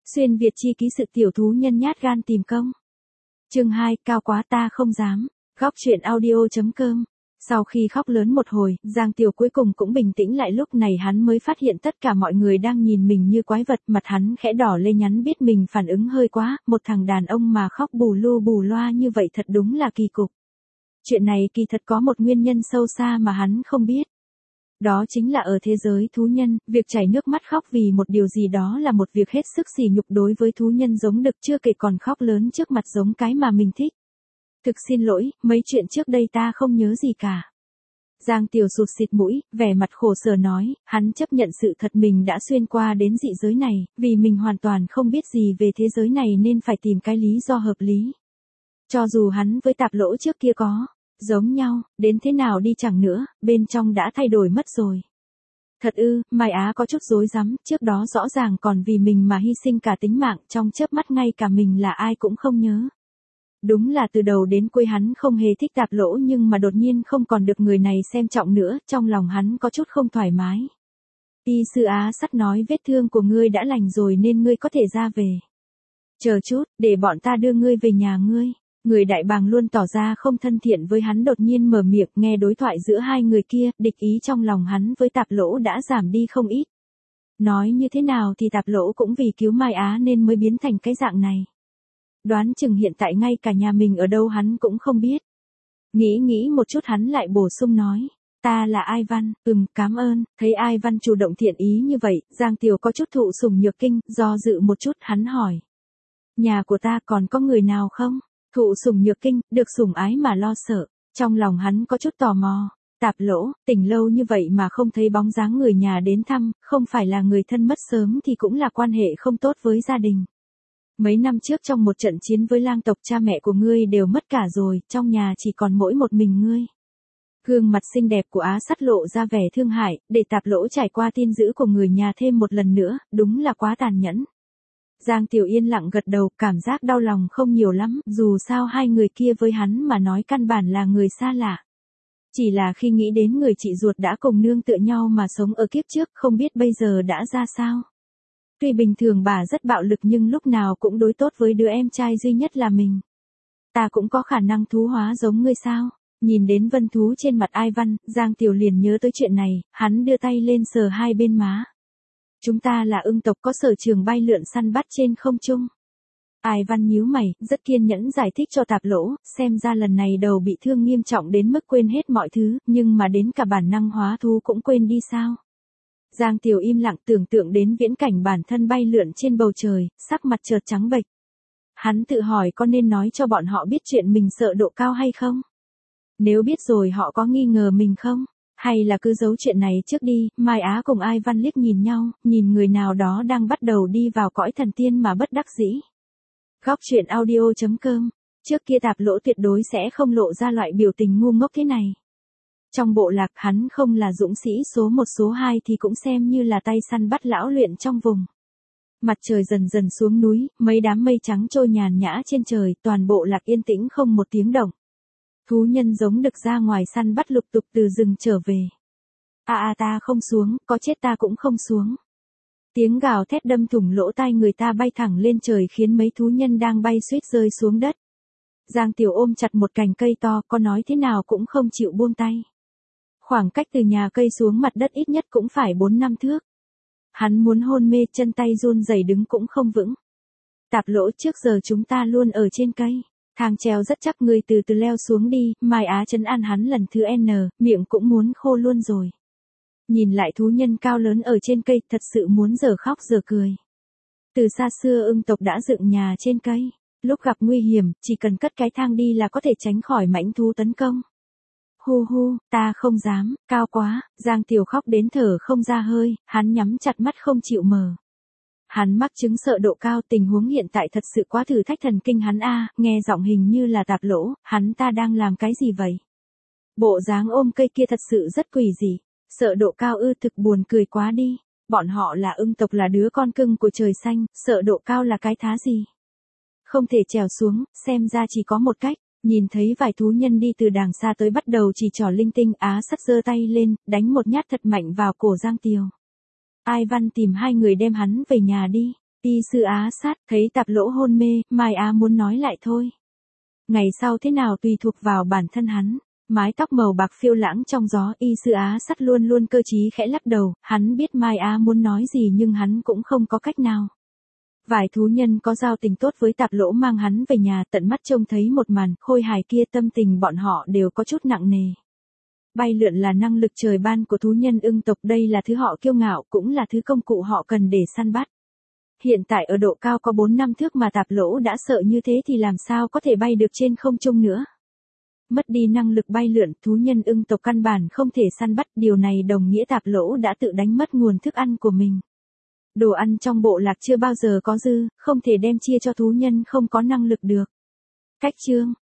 Xuyên Việt chi ký sự tiểu thú nhân nhát gan tìm công. Chương 2, cao quá ta không dám. Góc truyện audio.com. Sau khi khóc lớn một hồi, Giang Tiểu cuối cùng cũng bình tĩnh lại, lúc này hắn mới phát hiện tất cả mọi người đang nhìn mình như quái vật, mặt hắn khẽ đỏ lên, nhắn biết mình phản ứng hơi quá, một thằng đàn ông mà khóc bù lu bù loa như vậy thật đúng là kỳ cục. Chuyện này kỳ thật có một nguyên nhân sâu xa mà hắn không biết. Đó chính là ở thế giới thú nhân, việc chảy nước mắt khóc vì một điều gì đó là một việc hết sức sỉ nhục đối với thú nhân giống đực, chưa kể còn khóc lớn trước mặt giống cái mà mình thích. Thực xin lỗi, mấy chuyện trước đây ta không nhớ gì cả. Giang Tiểu sụt xịt mũi, vẻ mặt khổ sở nói, hắn chấp nhận sự thật mình đã xuyên qua đến dị giới này, vì mình hoàn toàn không biết gì về thế giới này nên phải tìm cái lý do hợp lý. Cho dù hắn với tạp lỗ trước kia có giống nhau, đến thế nào đi chẳng nữa, bên trong đã thay đổi mất rồi. Thật ư, Mai Á có chút rối rắm, trước đó rõ ràng còn vì mình mà hy sinh cả tính mạng, trong chớp mắt ngay cả mình là ai cũng không nhớ. Đúng là từ đầu đến cuối hắn không hề thích tạp lỗ, nhưng mà đột nhiên không còn được người này xem trọng nữa, trong lòng hắn có chút không thoải mái. Y sư Á Sắt nói vết thương của ngươi đã lành rồi nên ngươi có thể ra về. Chờ chút, để bọn ta đưa ngươi về nhà ngươi. Người đại bàng luôn tỏ ra không thân thiện với hắn đột nhiên mở miệng, nghe đối thoại giữa hai người kia, địch ý trong lòng hắn với tạp lỗ đã giảm đi không ít. Nói như thế nào thì tạp lỗ cũng vì cứu Mai Á nên mới biến thành cái dạng này. Đoán chừng hiện tại ngay cả nhà mình ở đâu hắn cũng không biết. Nghĩ một chút hắn lại bổ sung nói. Ta là Ai Văn, cảm ơn. Thấy Ai Văn chủ động thiện ý như vậy, Giang Tiểu có chút thụ sủng nhược kinh, do dự một chút hắn hỏi. Nhà của ta còn có người nào không? Thụ sủng nhược kinh, được sủng ái mà lo sợ. Trong lòng hắn có chút tò mò. Tạp lỗ, tỉnh lâu như vậy mà không thấy bóng dáng người nhà đến thăm, không phải là người thân mất sớm thì cũng là quan hệ không tốt với gia đình. Mấy năm trước trong một trận chiến với lang tộc cha mẹ của ngươi đều mất cả rồi, trong nhà chỉ còn mỗi một mình ngươi. Gương mặt xinh đẹp của Á Sắt lộ ra vẻ thương hại, để tạp lỗ trải qua tin dữ của người nhà thêm một lần nữa, đúng là quá tàn nhẫn. Giang Tiểu yên lặng gật đầu, cảm giác đau lòng không nhiều lắm, dù sao hai người kia với hắn mà nói căn bản là người xa lạ. Chỉ là khi nghĩ đến người chị ruột đã cùng nương tựa nhau mà sống ở kiếp trước, không biết bây giờ đã ra sao. Tuy bình thường bà rất bạo lực nhưng lúc nào cũng đối tốt với đứa em trai duy nhất là mình. Ta cũng có khả năng thú hóa giống ngươi sao? Nhìn đến vân thú trên mặt Ai Văn, Giang Tiểu liền nhớ tới chuyện này, hắn đưa tay lên sờ hai bên má. Chúng ta là ưng tộc có sở trường bay lượn săn bắt trên không trung. Ai Văn nhíu mày, rất kiên nhẫn giải thích cho tạp lỗ, xem ra lần này đầu bị thương nghiêm trọng đến mức quên hết mọi thứ, nhưng mà đến cả bản năng hóa thú cũng quên đi sao? Giang Tiểu im lặng tưởng tượng đến viễn cảnh bản thân bay lượn trên bầu trời, sắc mặt chợt trắng bệch. Hắn tự hỏi có nên nói cho bọn họ biết chuyện mình sợ độ cao hay không? Nếu biết rồi họ có nghi ngờ mình không? Hay là cứ giấu chuyện này trước đi? Mai Á cùng Ai Văn liếc nhìn nhau, nhìn người nào đó đang bắt đầu đi vào cõi thần tiên mà bất đắc dĩ. Góc truyện audio.com. Trước kia tạp lỗ tuyệt đối sẽ không lộ ra loại biểu tình ngu ngốc thế này. Trong bộ lạc hắn không là dũng sĩ số 1 số 2 thì cũng xem như là tay săn bắt lão luyện trong vùng. Mặt trời dần dần xuống núi, mấy đám mây trắng trôi nhàn nhã trên trời, toàn bộ lạc yên tĩnh không một tiếng động. Thú nhân giống đực ra ngoài săn bắt lục tục từ rừng trở về. Ta không xuống, có chết ta cũng không xuống. Tiếng gào thét đâm thủng lỗ tai người ta bay thẳng lên trời khiến mấy thú nhân đang bay suýt rơi xuống đất. Giang Tiểu ôm chặt một cành cây to, có nói thế nào cũng không chịu buông tay. Khoảng cách từ nhà cây xuống mặt đất ít nhất cũng phải 4-5 thước. Hắn muốn hôn mê, chân tay run rẩy đứng cũng không vững. Tạp lỗ, trước giờ chúng ta luôn ở trên cây. Thang treo rất chắc, người từ từ leo xuống đi. Mai Á trấn an hắn lần thứ N, miệng cũng muốn khô luôn rồi. Nhìn lại thú nhân cao lớn ở trên cây, thật sự muốn giờ khóc giờ cười. Từ xa xưa ưng tộc đã dựng nhà trên cây. Lúc gặp nguy hiểm, chỉ cần cất cái thang đi là có thể tránh khỏi mãnh thú tấn công. Hu, ta không dám, cao quá. Giang Tiểu khóc đến thở không ra hơi, hắn nhắm chặt mắt không chịu mở. Hắn mắc chứng sợ độ cao, tình huống hiện tại thật sự quá thử thách thần kinh hắn nghe giọng hình như là tạp lỗ, hắn ta đang làm cái gì vậy? Bộ dáng ôm cây kia thật sự rất quỷ dị, sợ độ cao thực buồn cười quá đi, bọn họ là ưng tộc, là đứa con cưng của trời xanh, sợ độ cao là cái thá gì? Không thể trèo xuống, xem ra chỉ có một cách. Nhìn thấy vài thú nhân đi từ đàng xa tới bắt đầu chỉ trỏ linh tinh, Á Sắt giơ tay lên, đánh một nhát thật mạnh vào cổ Giang Tiểu. Ai Văn tìm hai người đem hắn về nhà đi. Y sư Á sát, thấy Tạp Lỗ hôn mê, Mai Á muốn nói lại thôi. Ngày sau thế nào tùy thuộc vào bản thân hắn. Mái tóc màu bạc phiêu lãng trong gió, Y sư Á sát luôn luôn cơ trí khẽ lắc đầu, hắn biết Mai Á muốn nói gì nhưng hắn cũng không có cách nào. Vài thú nhân có giao tình tốt với Tạp Lỗ mang hắn về nhà, tận mắt trông thấy một màn khôi hài kia, tâm tình bọn họ đều có chút nặng nề. Bay lượn là năng lực trời ban của thú nhân ưng tộc, đây là thứ họ kiêu ngạo, cũng là thứ công cụ họ cần để săn bắt. Hiện tại ở độ cao có 4-5 thước mà Tạp Lỗ đã sợ như thế thì làm sao có thể bay được trên không trung nữa. Mất đi năng lực bay lượn, thú nhân ưng tộc căn bản không thể săn bắt, điều này đồng nghĩa Tạp Lỗ đã tự đánh mất nguồn thức ăn của mình. Đồ ăn trong bộ lạc chưa bao giờ có dư, không thể đem chia cho thú nhân không có năng lực được. Cách chương